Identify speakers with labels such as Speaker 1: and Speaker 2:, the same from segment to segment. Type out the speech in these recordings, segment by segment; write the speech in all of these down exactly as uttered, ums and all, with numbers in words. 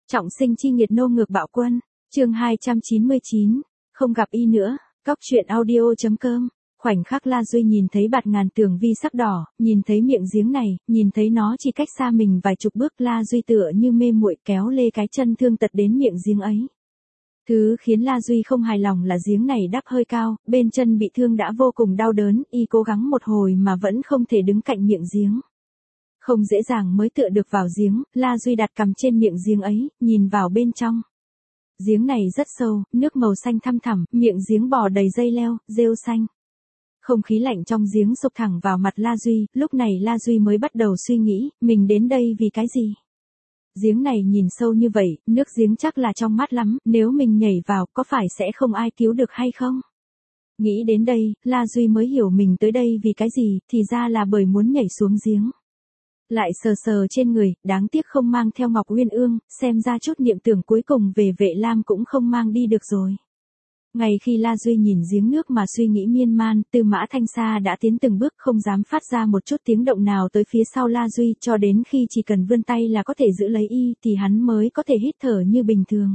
Speaker 1: Trọng sinh chi nghiệt nô ngược bạo quân, chương hai trăm chín mươi chín, không gặp y nữa, cóc truyện audio.com. Khoảnh khắc La Duy nhìn thấy bạt ngàn tường vi sắc đỏ, nhìn thấy miệng giếng này, nhìn thấy nó chỉ cách xa mình vài chục bước, La Duy tựa như mê muội kéo lê cái chân thương tật đến miệng giếng ấy. Thứ khiến La Duy không hài lòng là giếng này đắp hơi cao, bên chân bị thương đã vô cùng đau đớn, y cố gắng một hồi mà vẫn không thể đứng cạnh miệng giếng. Không dễ dàng mới tựa được vào giếng, La Duy đặt cằm trên miệng giếng ấy, nhìn vào bên trong. Giếng này rất sâu, nước màu xanh thăm thẳm, miệng giếng bò đầy dây leo, rêu xanh. Không khí lạnh trong giếng sộc thẳng vào mặt La Duy, lúc này La Duy mới bắt đầu suy nghĩ, mình đến đây vì cái gì? Giếng này nhìn sâu như vậy, nước giếng chắc là trong mát lắm, nếu mình nhảy vào, có phải sẽ không ai cứu được hay không? Nghĩ đến đây, La Duy mới hiểu mình tới đây vì cái gì, thì ra là bởi muốn nhảy xuống giếng. Lại sờ sờ trên người, đáng tiếc không mang theo Ngọc Uyên Ương, xem ra chút niệm tưởng cuối cùng về Vệ Lam cũng không mang đi được rồi. Ngay khi La Duy nhìn giếng nước mà suy nghĩ miên man, Tư Mã Thanh Sa đã tiến từng bước không dám phát ra một chút tiếng động nào tới phía sau La Duy, cho đến khi chỉ cần vươn tay là có thể giữ lấy y thì hắn mới có thể hít thở như bình thường.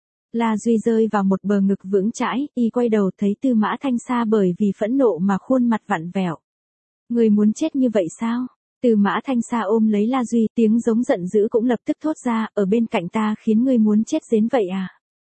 Speaker 1: La Duy rơi vào một bờ ngực vững chãi, y quay đầu thấy Tư Mã Thanh Sa bởi vì phẫn nộ mà khuôn mặt vặn vẹo. Người muốn chết như vậy sao? Tư Mã Thanh Sa ôm lấy La Duy, tiếng giống giận dữ cũng lập tức thốt ra, ở bên cạnh ta khiến ngươi muốn chết đến vậy à?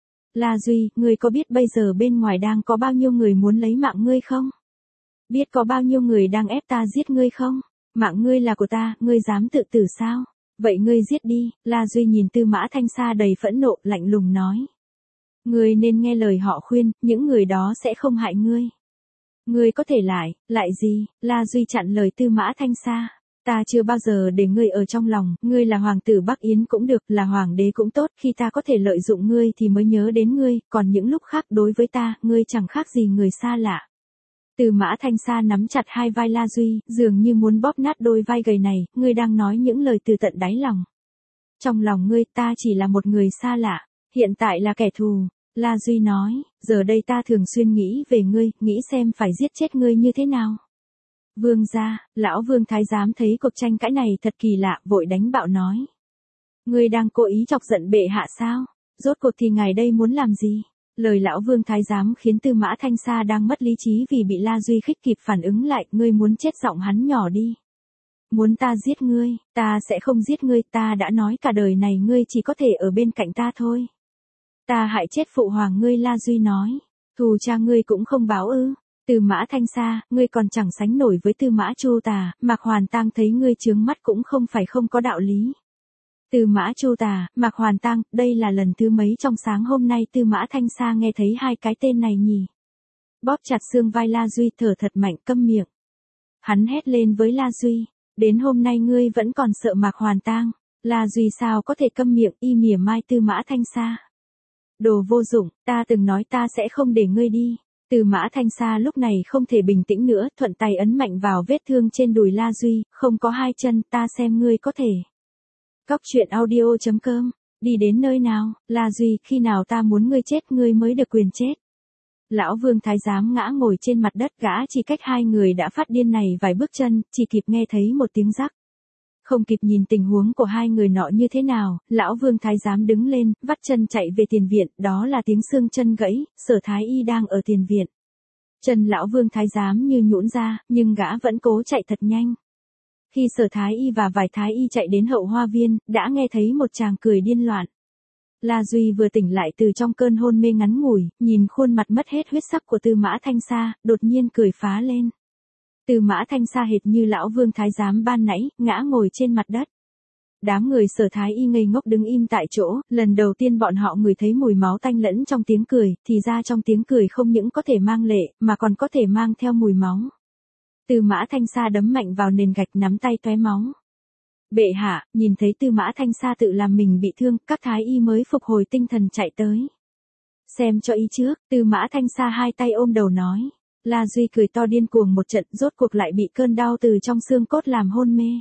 Speaker 1: La Duy, ngươi có biết bây giờ bên ngoài đang có bao nhiêu người muốn lấy mạng ngươi không? Biết có bao nhiêu người đang ép ta giết ngươi không? Mạng ngươi là của ta, ngươi dám tự tử sao? Vậy ngươi giết đi, La Duy nhìn Tư Mã Thanh Sa đầy phẫn nộ, lạnh lùng nói. Ngươi nên nghe lời họ khuyên, những người đó sẽ không hại ngươi. Ngươi có thể lại, lại gì? La Duy chặn lời Tư Mã Thanh Sa. Ta chưa bao giờ để ngươi ở trong lòng, ngươi là hoàng tử Bắc Yến cũng được, là hoàng đế cũng tốt, khi ta có thể lợi dụng ngươi thì mới nhớ đến ngươi, còn những lúc khác đối với ta, ngươi chẳng khác gì người xa lạ. Tư Mã Thanh Sa nắm chặt hai vai La Duy, dường như muốn bóp nát đôi vai gầy này, ngươi đang nói những lời từ tận đáy lòng. Trong lòng ngươi ta chỉ là một người xa lạ, hiện tại là kẻ thù. La Duy nói, giờ đây ta thường xuyên nghĩ về ngươi, nghĩ xem phải giết chết ngươi như thế nào. Vương gia, lão Vương Thái Giám thấy cuộc tranh cãi này thật kỳ lạ, vội đánh bạo nói. Ngươi đang cố ý chọc giận bệ hạ sao? Rốt cuộc thì ngài đây muốn làm gì? Lời lão Vương Thái Giám khiến Tư Mã Thanh Sa đang mất lý trí vì bị La Duy khích kịp phản ứng lại, ngươi muốn chết, giọng hắn nhỏ đi. Muốn ta giết ngươi, ta sẽ không giết ngươi, ta đã nói cả đời này ngươi chỉ có thể ở bên cạnh ta thôi. Ta hại chết phụ hoàng ngươi, La Duy nói. Thù cha ngươi cũng không báo ư? Tư Mã Thanh Sa, ngươi còn chẳng sánh nổi với Tư Mã Chu Tà, Mạc Hoàn Tang thấy ngươi chướng mắt cũng không phải không có đạo lý. Tư Mã Chu Tà, Mạc Hoàn Tang, đây là lần thứ mấy trong sáng hôm nay Tư Mã Thanh Sa nghe thấy hai cái tên này nhỉ? Bóp chặt xương vai La Duy, thở thật mạnh, câm miệng. Hắn hét lên với La Duy, đến hôm nay ngươi vẫn còn sợ Mạc Hoàn Tang? La Duy sao có thể câm miệng, y mỉa mai Tư Mã Thanh Sa. Đồ vô dụng, ta từng nói ta sẽ không để ngươi đi. Tư Mã Thanh Sa lúc này không thể bình tĩnh nữa, thuận tay ấn mạnh vào vết thương trên đùi La Duy, không có hai chân, ta xem ngươi có thể. Cóc truyện audio.com, đi đến nơi nào, La Duy, khi nào ta muốn ngươi chết ngươi mới được quyền chết. Lão Vương Thái Giám ngã ngồi trên mặt đất, gã chỉ cách hai người đã phát điên này vài bước chân, chỉ kịp nghe thấy một tiếng rắc. Không kịp nhìn tình huống của hai người nọ như thế nào, lão Vương Thái Giám đứng lên, vắt chân chạy về tiền viện, đó là tiếng xương chân gãy, Sở Thái Y đang ở tiền viện. Chân lão Vương Thái Giám như nhũn ra, nhưng gã vẫn cố chạy thật nhanh. Khi Sở Thái Y và vài Thái Y chạy đến hậu hoa viên, đã nghe thấy một chàng cười điên loạn. La Duy vừa tỉnh lại từ trong cơn hôn mê ngắn ngủi, nhìn khuôn mặt mất hết huyết sắc của Tư Mã Thanh Sa, đột nhiên cười phá lên. Tư Mã Thanh Sa hệt như lão Vương Thái Giám ban nãy, ngã ngồi trên mặt đất. Đám người Sở Thái Y ngây ngốc đứng im tại chỗ, lần đầu tiên bọn họ ngửi thấy mùi máu tanh lẫn trong tiếng cười, thì ra trong tiếng cười không những có thể mang lệ, mà còn có thể mang theo mùi máu. Tư Mã Thanh Sa đấm mạnh vào nền gạch, nắm tay tóe máu. Bệ hạ, nhìn thấy Tư Mã Thanh Sa tự làm mình bị thương, các Thái Y mới phục hồi tinh thần chạy tới. Xem cho y trước, Tư Mã Thanh Sa hai tay ôm đầu nói. La Duy cười to điên cuồng một trận, rốt cuộc lại bị cơn đau từ trong xương cốt làm hôn mê.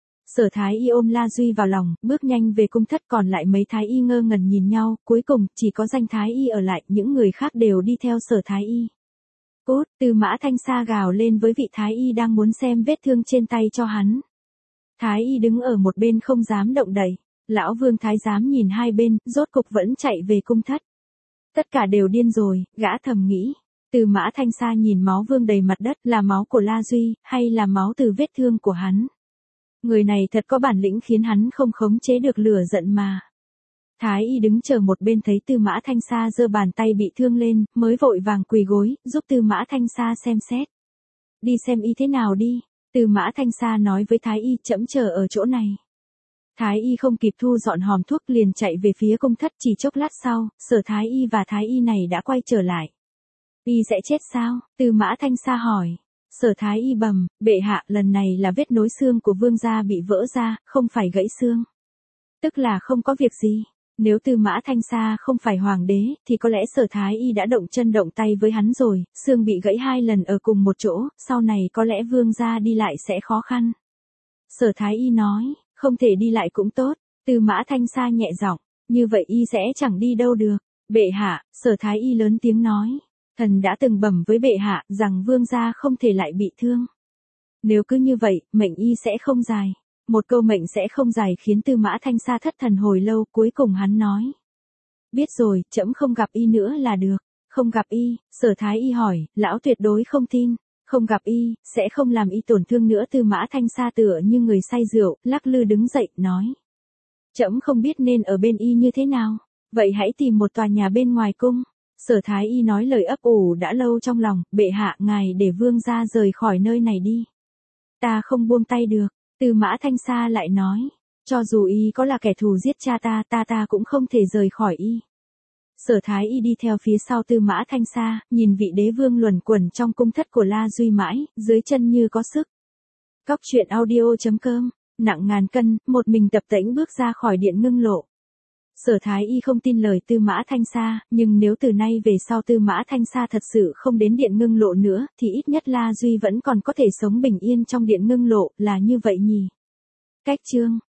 Speaker 1: Sở Thái Y ôm La Duy vào lòng, bước nhanh về cung thất, còn lại mấy Thái Y ngơ ngẩn nhìn nhau, cuối cùng chỉ có danh Thái Y ở lại, những người khác đều đi theo Sở Thái Y. Cút, Tư Mã Thanh Sa gào lên với vị Thái Y đang muốn xem vết thương trên tay cho hắn. Thái Y đứng ở một bên không dám động đậy. Lão Vương Thái giám nhìn hai bên, rốt cục vẫn chạy về cung thất. Tất cả đều điên rồi, gã thầm nghĩ. Tư Mã Thanh Sa nhìn máu vương đầy mặt đất, là máu của La Duy, hay là máu từ vết thương của hắn. Người này thật có bản lĩnh khiến hắn không khống chế được lửa giận mà. Thái y đứng chờ một bên thấy Tư Mã Thanh Sa giơ bàn tay bị thương lên, mới vội vàng quỳ gối, giúp Tư Mã Thanh Sa xem xét. Đi xem y thế nào đi. Tư Mã Thanh Sa nói với Thái y, trẫm chờ ở chỗ này. Thái y không kịp thu dọn hòm thuốc liền chạy về phía cung thất, chỉ chốc lát sau, Sở Thái y và Thái y này đã quay trở lại. Y sẽ chết sao? Tư Mã Thanh Sa hỏi. Sở Thái y bẩm, bệ hạ, lần này là vết nối xương của vương gia bị vỡ ra, không phải gãy xương. Tức là không có việc gì. Nếu Tư Mã Thanh Sa không phải hoàng đế, thì có lẽ Sở Thái y đã động chân động tay với hắn rồi, xương bị gãy hai lần ở cùng một chỗ, sau này có lẽ vương gia đi lại sẽ khó khăn. Sở Thái y nói, không thể đi lại cũng tốt. Tư Mã Thanh Sa nhẹ giọng, như vậy y sẽ chẳng đi đâu được. Bệ hạ, Sở Thái y lớn tiếng nói, thần đã từng bẩm với bệ hạ rằng vương gia không thể lại bị thương. Nếu cứ như vậy, mệnh y sẽ không dài. Một câu mệnh sẽ không dài khiến Tư Mã Thanh Sa thất thần hồi lâu, cuối cùng hắn nói. Biết rồi, trẫm không gặp y nữa là được. Không gặp y, Sở Thái y hỏi, lão tuyệt đối không tin. Không gặp y, sẽ không làm y tổn thương nữa. Tư Mã Thanh Sa tựa như người say rượu, lắc lư đứng dậy, nói. Trẫm không biết nên ở bên y như thế nào. Vậy hãy tìm một tòa nhà bên ngoài cung. Sở Thái y nói lời ấp ủ đã lâu trong lòng, bệ hạ ngài để vương gia rời khỏi nơi này đi. Ta không buông tay được. Tư Mã Thanh Sa lại nói, cho dù y có là kẻ thù giết cha ta, ta ta cũng không thể rời khỏi y. Sở Thái y đi theo phía sau Tư Mã Thanh Sa, nhìn vị đế vương luẩn quẩn trong cung thất của La Duy mãi, dưới chân như có sức. Cóc truyện audio chấm com, nặng ngàn cân, một mình tập tễnh bước ra khỏi điện ngưng lộ. Sở Thái y không tin lời Tư Mã Thanh Sa, nhưng nếu từ nay về sau Tư Mã Thanh Sa thật sự không đến điện ngưng lộ nữa, thì ít nhất La Duy vẫn còn có thể sống bình yên trong điện ngưng lộ, là như vậy nhỉ. Cách chương